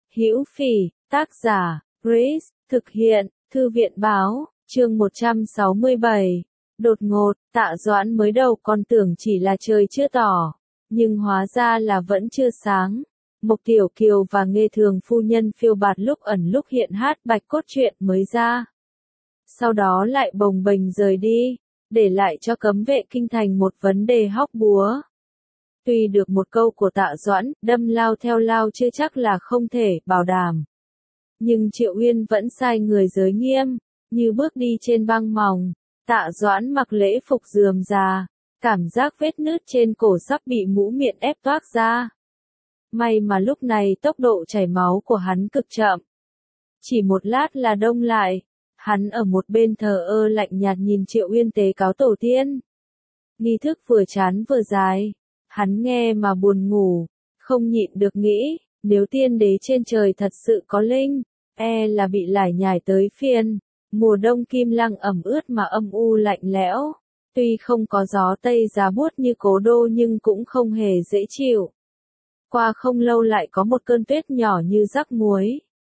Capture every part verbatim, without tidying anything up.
Hữu Phỉ, tác giả, Grace, thực hiện, Thư viện báo, chương một trăm sáu mươi bảy. Đột ngột, Tạ Doãn mới đầu còn tưởng chỉ là trời chưa tỏ, nhưng hóa ra là vẫn chưa sáng. Mộc Tiểu Kiều và Nghê Thường phu nhân phiêu bạt lúc ẩn lúc hiện hát bạch cốt truyện mới ra. Sau đó lại bồng bềnh rời đi, để lại cho cấm vệ kinh thành một vấn đề hóc búa. Tuy được một câu của Tạ Doãn, đâm lao theo lao chưa chắc là không thể bảo đảm. Nhưng Triệu Uyên vẫn sai người giới nghiêm, như bước đi trên băng mỏng. Tạ Doãn mặc lễ phục rườm rà, cảm giác vết nứt trên cổ sắp bị mũ miệng ép toác ra. May mà lúc này tốc độ chảy máu của hắn cực chậm. Chỉ một lát là đông lại, hắn ở một bên thờ ơ lạnh nhạt nhìn Triệu Uyên tế cáo tổ tiên. Nghi thức vừa chán vừa dài, hắn nghe mà buồn ngủ, không nhịn được nghĩ, nếu tiên đế trên trời thật sự có linh, e là bị lải nhải tới phiên. Mùa đông Kim Lăng ẩm ướt mà âm u lạnh lẽo, tuy không có gió tây giá buốt như Cố Đô nhưng cũng không hề dễ chịu. Qua không lâu lại có một cơn tuyết nhỏ như rắc muối.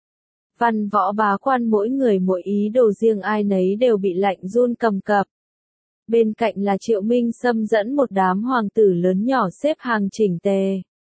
Văn võ bá quan mỗi người mỗi ý đồ riêng, ai nấy đều bị lạnh run cầm cập. Bên cạnh là Triệu Minh Sâm dẫn một đám hoàng tử lớn nhỏ xếp hàng chỉnh tề.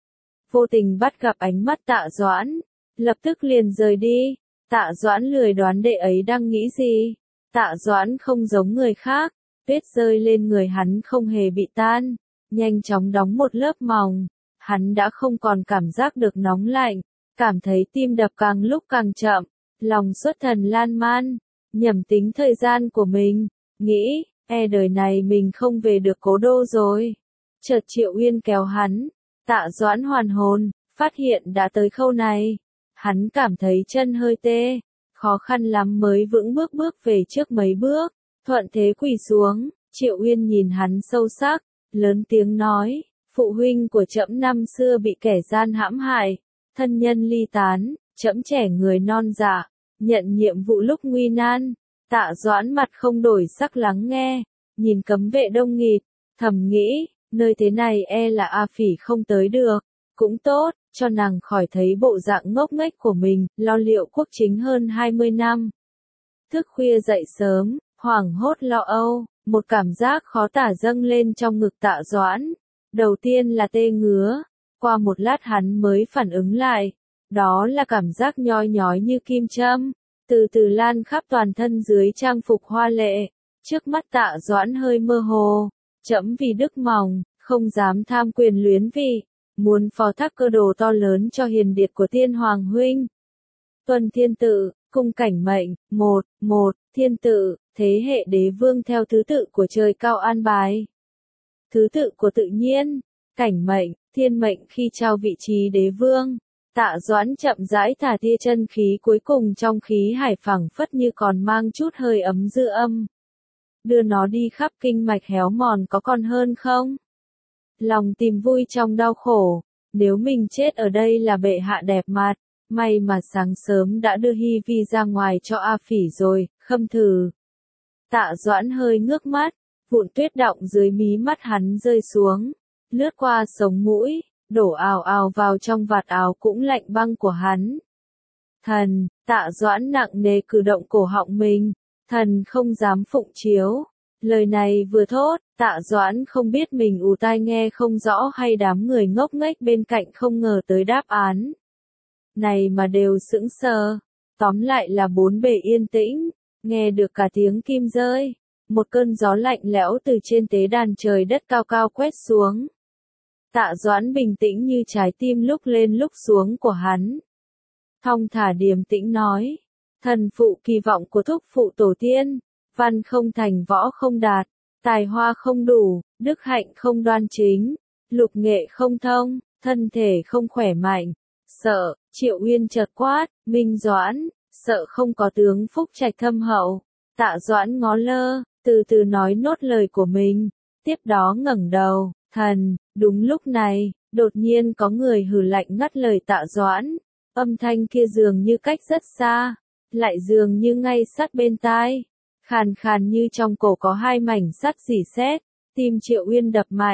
Vô tình bắt gặp ánh mắt Tạ Doãn, lập tức liền rời đi. Tạ Doãn lười đoán đệ ấy đang nghĩ gì. Tạ Doãn không giống người khác, tuyết rơi lên người hắn không hề bị tan, nhanh chóng đóng một lớp mỏng. Hắn đã không còn cảm giác được nóng lạnh, cảm thấy tim đập càng lúc càng chậm, lòng xuất thần lan man, nhẩm tính thời gian của mình, nghĩ, e đời này mình không về được Cố Đô rồi. Chợt Triệu Uyên kéo hắn, Tạ Doãn hoàn hồn, phát hiện đã tới khâu này. Hắn cảm thấy chân hơi tê, khó khăn lắm mới vững bước bước về trước mấy bước, thuận thế quỳ xuống. Triệu Uyên nhìn hắn sâu sắc, lớn tiếng nói, phụ huynh của trẫm năm xưa bị kẻ gian hãm hại, thân nhân ly tán, trẫm trẻ người non dạ, nhận nhiệm vụ lúc nguy nan. Tạ Doãn mặt không đổi sắc lắng nghe, nhìn cấm vệ đông nghịt, thầm nghĩ, nơi thế này e là A Phỉ không tới được, cũng tốt, cho nàng khỏi thấy bộ dạng ngốc nghếch của mình, lo liệu quốc chính hơn hai mươi năm. Thức khuya dậy sớm, hoảng hốt lo âu, một cảm giác khó tả dâng lên trong ngực Tạ Doãn. Đầu tiên là tê ngứa, qua một lát hắn mới phản ứng lại, đó là cảm giác nhoi nhói như kim châm, từ từ lan khắp toàn thân dưới trang phục hoa lệ. Trước mắt Tạ Doãn hơi mơ hồ, trẫm vì đức mỏng, không dám tham quyền luyến vị, muốn phó thác cơ đồ to lớn cho hiền điệt của tiên hoàng huynh. Tuân thiên tự, cung cảnh mệnh, một, một, thiên tự, thế hệ đế vương theo thứ tự của trời cao an bài. Thứ tự của tự nhiên, cảnh mệnh, thiên mệnh khi trao vị trí đế vương. Tạ Doãn chậm rãi thả tia chân khí cuối cùng trong khí hải phảng phất như còn mang chút hơi ấm dư âm. Đưa nó đi khắp kinh mạch héo mòn có còn hơn không? Lòng tìm vui trong đau khổ, nếu mình chết ở đây là bệ hạ đẹp mặt, may mà sáng sớm đã đưa Hi Vi ra ngoài cho A Phỉ rồi, khâm thử. Tạ Doãn hơi ngước mắt, vụn tuyết đọng dưới mí mắt hắn rơi xuống, lướt qua sống mũi, đổ ào ào vào trong vạt áo cũng lạnh băng của hắn. Thần, Tạ Doãn nặng nề cử động cổ họng mình, thần không dám phụng chiếu. Lời này vừa thốt, Tạ Doãn không biết mình ù tai nghe không rõ hay đám người ngốc nghếch bên cạnh không ngờ tới đáp án này mà đều sững sờ. Tóm lại là bốn bề yên tĩnh, nghe được cả tiếng kim rơi, một cơn gió lạnh lẽo từ trên tế đàn trời đất cao cao quét xuống. Tạ Doãn bình tĩnh như trái tim lúc lên lúc xuống của hắn. Thong thả điềm tĩnh nói, thần phụ kỳ vọng của thúc phụ tổ tiên, văn không thành võ không đạt, tài hoa không đủ, đức hạnh không đoan chính, lục nghệ không thông, thân thể không khỏe mạnh. Sợ, Triệu Uyên chợt quát, Minh Doãn, sợ không có tướng phúc trạch thâm hậu. Tạ Doãn ngó lơ, từ từ nói nốt lời của mình, tiếp đó ngẩng đầu, thần. Đúng lúc này, đột nhiên có người hừ lạnh ngắt lời Tạ Doãn, âm thanh kia dường như cách rất xa, lại dường như ngay sát bên tai, khàn khàn như trong cổ có hai mảnh sắt rỉ sét. Tim Triệu Uyên đập mạnh,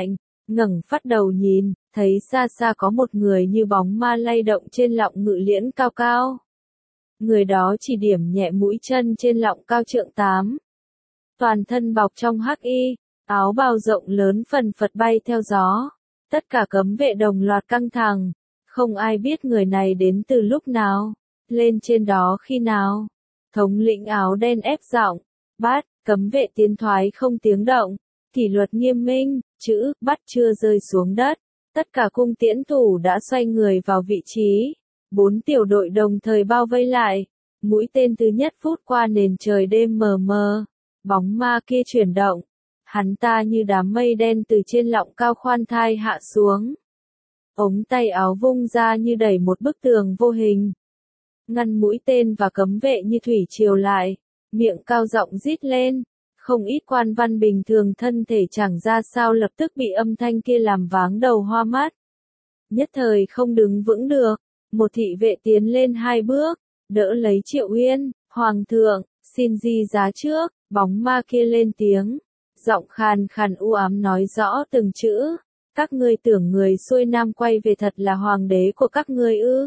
ngẩng phát đầu nhìn, thấy xa xa có một người như bóng ma lay động trên lọng ngự liễn cao cao. Người đó chỉ điểm nhẹ mũi chân trên lọng cao trượng tám. Toàn thân bọc trong hắc y, áo bào rộng lớn phần phật bay theo gió. Tất cả cấm vệ đồng loạt căng thẳng, không ai biết người này đến từ lúc nào, lên trên đó khi nào. Thống lĩnh áo đen ép giọng, bắt, cấm vệ tiến thoái không tiếng động, kỷ luật nghiêm minh, chữ bắt chưa rơi xuống đất. Tất cả cung tiễn thủ đã xoay người vào vị trí. Bốn tiểu đội đồng thời bao vây lại. Mũi tên thứ nhất phút qua nền trời đêm mờ mờ. Bóng ma kia chuyển động. Hắn ta như đám mây đen từ trên lọng cao khoan thai hạ xuống. Ống tay áo vung ra như đẩy một bức tường vô hình. Ngăn mũi tên và cấm vệ như thủy triều lại. Miệng cao giọng rít lên. Không ít quan văn bình thường thân thể chẳng ra sao lập tức bị âm thanh kia làm váng đầu hoa mắt. Nhất thời không đứng vững được. Một thị vệ tiến lên hai bước, đỡ lấy Triệu Uyên. Hoàng thượng, xin di giá trước. Bóng ma kia lên tiếng. Giọng khàn khàn u ám nói rõ từng chữ. Các ngươi tưởng người xuôi nam quay về thật là hoàng đế của các ngươi ư?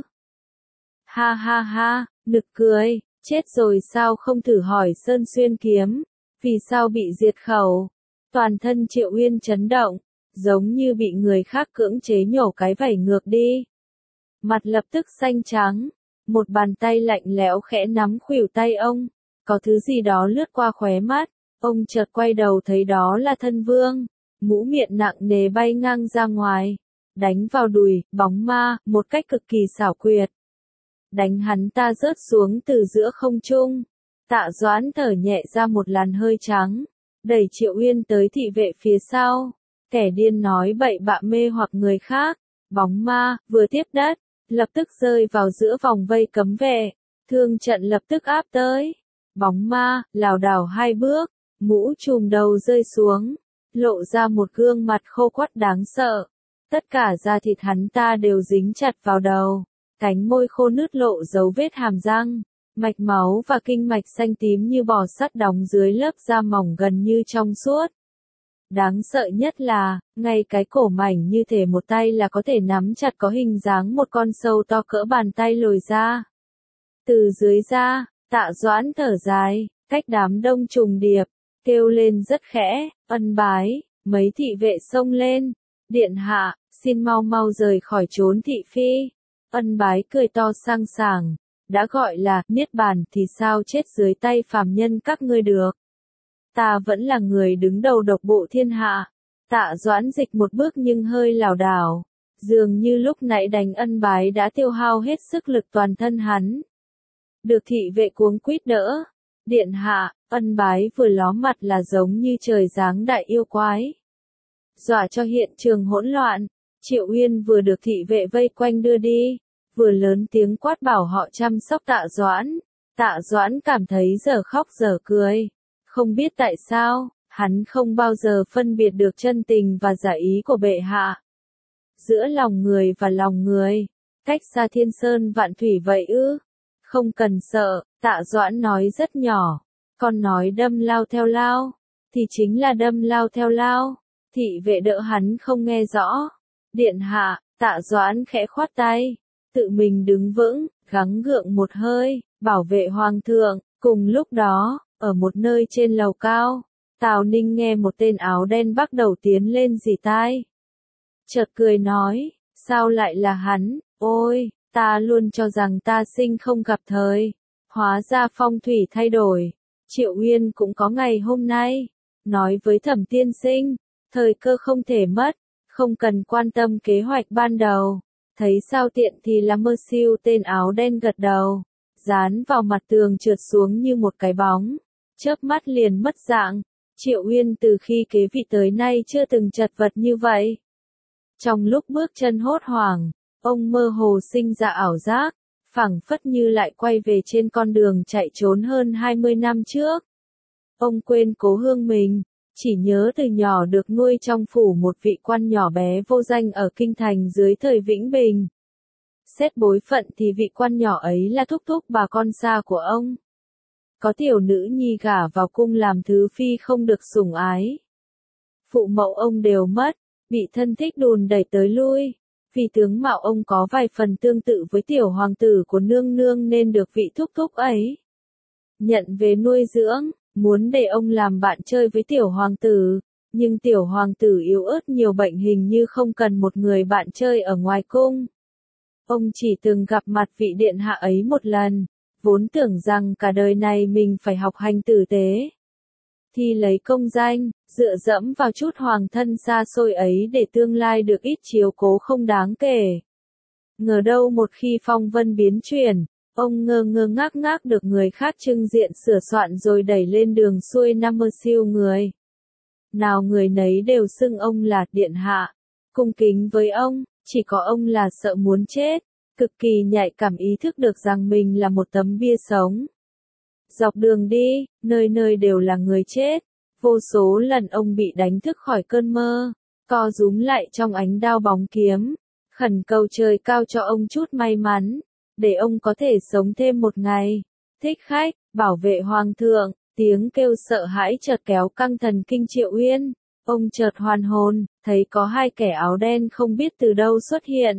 Ha ha ha, nực cười, chết rồi sao không thử hỏi Sơn Xuyên Kiếm, vì sao bị diệt khẩu? Toàn thân Triệu Uyên chấn động, giống như bị người khác cưỡng chế nhổ cái vảy ngược đi. Mặt lập tức xanh trắng, một bàn tay lạnh lẽo khẽ nắm khuỷu tay ông, có thứ gì đó lướt qua khóe mắt, ông chợt quay đầu thấy đó là thân vương. Mũ miệng nặng nề bay ngang ra ngoài, đánh vào đùi, bóng ma, một cách cực kỳ xảo quyệt. Đánh hắn ta rớt xuống từ giữa không trung. Tạ Doãn thở nhẹ ra một làn hơi trắng, đẩy Triệu Uyên tới thị vệ phía sau. Kẻ điên nói bậy bạ mê hoặc người khác. Bóng ma, vừa tiếp đất, lập tức rơi vào giữa vòng vây cấm vệ. Thương trận lập tức áp tới. Bóng ma, lảo đảo hai bước, mũ trùm đầu rơi xuống. Lộ ra một gương mặt khô quắt đáng sợ. Tất cả da thịt hắn ta đều dính chặt vào đầu. Cánh môi khô nứt lộ dấu vết hàm răng. Mạch máu và kinh mạch xanh tím như bò sắt đóng dưới lớp da mỏng gần như trong suốt. Đáng sợ nhất là, ngay cái cổ mảnh như thể một tay là có thể nắm chặt có hình dáng một con sâu to cỡ bàn tay lồi ra. Từ dưới da, Tạ Doãn thở dài, cách đám đông trùng điệp, kêu lên rất khẽ, ân bái, mấy thị vệ xông lên. Điện hạ, xin mau mau rời khỏi trốn thị phi. Ân bái cười to sang sảng, đã gọi là niết bàn thì sao chết dưới tay phàm nhân các ngươi được. Ta vẫn là người đứng đầu độc bộ thiên hạ. Tạ Doãn dịch một bước nhưng hơi lảo đảo, dường như lúc nãy đánh ân bái đã tiêu hao hết sức lực toàn thân hắn. Được thị vệ cuống quýt đỡ. Điện hạ, ân bái vừa ló mặt là giống như trời giáng đại yêu quái. Dọa cho hiện trường hỗn loạn, Triệu Uyên vừa được thị vệ vây quanh đưa đi, vừa lớn tiếng quát bảo họ chăm sóc Tạ Doãn. Tạ Doãn cảm thấy giờ khóc giờ cười. Không biết tại sao, hắn không bao giờ phân biệt được chân tình và giả ý của bệ hạ. Giữa lòng người và lòng người, cách xa thiên sơn vạn thủy vậy ư? Không cần sợ, Tạ Doãn nói rất nhỏ. Con nói đâm lao theo lao, thì chính là đâm lao theo lao. Thị vệ đỡ hắn không nghe rõ. Điện hạ, Tạ Doãn khẽ khoát tay, tự mình đứng vững, gắng gượng một hơi, bảo vệ hoàng thượng. Cùng lúc đó, ở một nơi trên lầu cao, Tào Ninh nghe một tên áo đen bắt đầu tiến lên rỉ tai. Chợt cười nói, sao lại là hắn, ôi, ta luôn cho rằng ta sinh không gặp thời. Hóa ra phong thủy thay đổi. Triệu Uyên cũng có ngày hôm nay. Nói với Thẩm tiên sinh, thời cơ không thể mất, không cần quan tâm kế hoạch ban đầu. Thấy sao tiện thì là mơ siêu tên áo đen gật đầu. Dán vào mặt tường trượt xuống như một cái bóng. Chớp mắt liền mất dạng. Triệu Uyên từ khi kế vị tới nay chưa từng chật vật như vậy. Trong lúc bước chân hốt hoảng, ông mơ hồ sinh ra ảo giác, phảng phất như lại quay về trên con đường chạy trốn hơn hai mươi năm trước. Ông quên cố hương mình, chỉ nhớ từ nhỏ được nuôi trong phủ một vị quan nhỏ bé vô danh ở kinh thành dưới thời Vĩnh Bình. Xét bối phận thì vị quan nhỏ ấy là thúc thúc bà con xa của ông. Có tiểu nữ nhi gả vào cung làm thứ phi không được sủng ái. Phụ mẫu ông đều mất, bị thân thích đùn đẩy tới lui. Vì tướng mạo ông có vài phần tương tự với tiểu hoàng tử của nương nương nên được vị thúc thúc ấy nhận về nuôi dưỡng, muốn để ông làm bạn chơi với tiểu hoàng tử. Nhưng tiểu hoàng tử yếu ớt nhiều bệnh hình như không cần một người bạn chơi ở ngoài cung. Ông chỉ từng gặp mặt vị điện hạ ấy một lần, vốn tưởng rằng cả đời này mình phải học hành tử tế, thì lấy công danh, dựa dẫm vào chút hoàng thân xa xôi ấy để tương lai được ít chiếu cố không đáng kể. Ngờ đâu một khi phong vân biến chuyển, ông ngơ ngơ ngác ngác được người khác trưng diện sửa soạn rồi đẩy lên đường xuôi năm mươi siêu người. Nào người nấy đều xưng ông là điện hạ, cung kính với ông, chỉ có ông là sợ muốn chết, cực kỳ nhạy cảm ý thức được rằng mình là một tấm bia sống. Dọc đường đi, nơi nơi đều là người chết, vô số lần ông bị đánh thức khỏi cơn mơ, co rúm lại trong ánh đao bóng kiếm, khẩn cầu trời cao cho ông chút may mắn, để ông có thể sống thêm một ngày. Thích khách, bảo vệ hoàng thượng, tiếng kêu sợ hãi chợt kéo căng thần kinh Triệu Uyên. Ông chợt hoàn hồn, thấy có hai kẻ áo đen không biết từ đâu xuất hiện.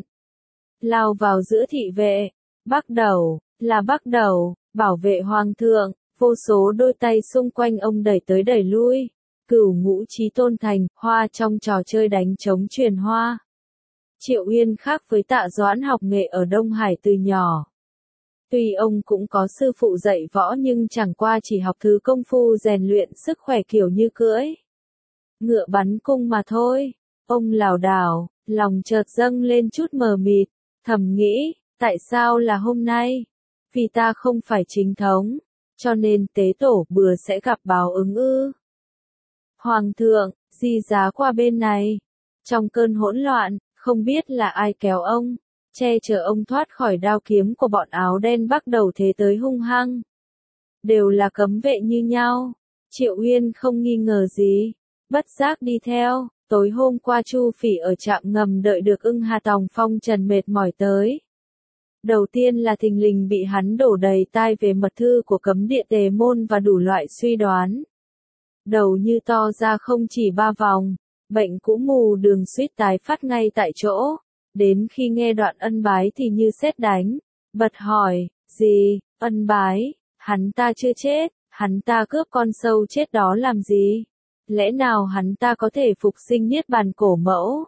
Lao vào giữa thị vệ, Bắc Đầu, là Bắc Đầu, bảo vệ hoàng thượng, vô số đôi tay xung quanh ông đẩy tới đẩy lui. Cửu ngũ chí tôn thành, hoa trong trò chơi đánh trống truyền hoa. Triệu Uyên khác với Tạ Doãn học nghệ ở Đông Hải từ nhỏ. Tuy ông cũng có sư phụ dạy võ nhưng chẳng qua chỉ học thứ công phu rèn luyện sức khỏe kiểu như cưỡi ngựa bắn cung mà thôi. Ông lảo đảo, lòng chợt dâng lên chút mờ mịt, thầm nghĩ, tại sao là hôm nay? Vì ta không phải chính thống, cho nên tế tổ bừa sẽ gặp báo ứng ư? Hoàng thượng, di giá qua bên này. Trong cơn hỗn loạn, không biết là ai kéo ông, che chở ông thoát khỏi đao kiếm của bọn áo đen Bắc Đầu thế tới hung hăng. Đều là cấm vệ như nhau. Triệu Uyên không nghi ngờ gì, bất giác đi theo. Tối hôm qua Chu Phỉ ở trạm ngầm đợi được Ưng Hà Tòng phong trần mệt mỏi tới. Đầu tiên là thình lình bị hắn đổ đầy tai về mật thư của cấm địa Tề Môn và đủ loại suy đoán. Đầu như to ra không chỉ ba vòng, bệnh cũ mù đường suýt tái phát ngay tại chỗ. Đến khi nghe đoạn ân bái thì như sét đánh, bật hỏi, gì, ân bái, hắn ta chưa chết, hắn ta cướp con sâu chết đó làm gì? Lẽ nào hắn ta có thể phục sinh niết bàn cổ mẫu?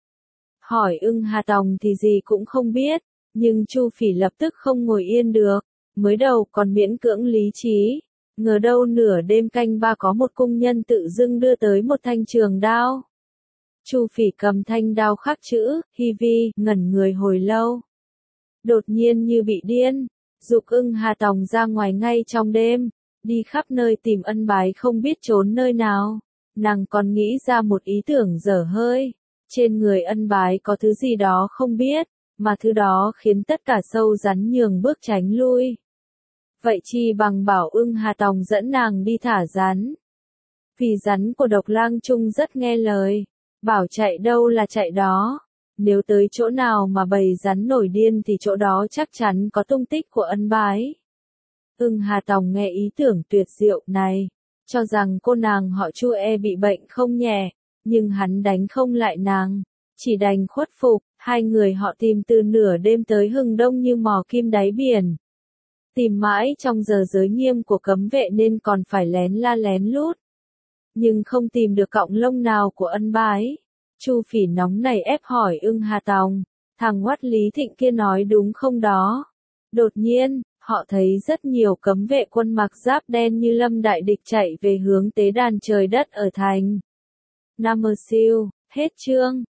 Hỏi Ưng Hà Tòng thì gì cũng không biết, nhưng Chu Phỉ lập tức không ngồi yên được, mới đầu còn miễn cưỡng lý trí, ngờ đâu nửa đêm canh ba có một cung nhân tự dưng đưa tới một thanh trường đao. Chu Phỉ cầm thanh đao khắc chữ, Hi Vi, ngẩn người hồi lâu. Đột nhiên như bị điên, giục Ưng Hà Tòng ra ngoài ngay trong đêm, đi khắp nơi tìm ân bái không biết trốn nơi nào. Nàng còn nghĩ ra một ý tưởng dở hơi, trên người ân bái có thứ gì đó không biết, mà thứ đó khiến tất cả sâu rắn nhường bước tránh lui. Vậy chi bằng bảo Ưng Hà Tòng dẫn nàng đi thả rắn. Vì rắn của Độc Lang Trung rất nghe lời, bảo chạy đâu là chạy đó. Nếu tới chỗ nào mà bầy rắn nổi điên thì chỗ đó chắc chắn có tung tích của ân bái. Ưng Hà Tòng nghe ý tưởng tuyệt diệu này, cho rằng cô nàng họ Chu e bị bệnh không nhẹ, nhưng hắn đánh không lại nàng, chỉ đành khuất phục. Hai người họ tìm từ nửa đêm tới hừng đông như mò kim đáy biển. Tìm mãi trong giờ giới nghiêm của cấm vệ nên còn phải lén la lén lút. Nhưng không tìm được cọng lông nào của ân bái. Chu Phỉ nóng này ép hỏi Ưng Hà Tòng, thằng Hoắt Lý Thịnh kia nói đúng không đó? Đột nhiên, họ thấy rất nhiều cấm vệ quân mặc giáp đen như lâm đại địch chạy về hướng tế đàn trời đất ở thành Nam Mơ Siêu. Hết chương.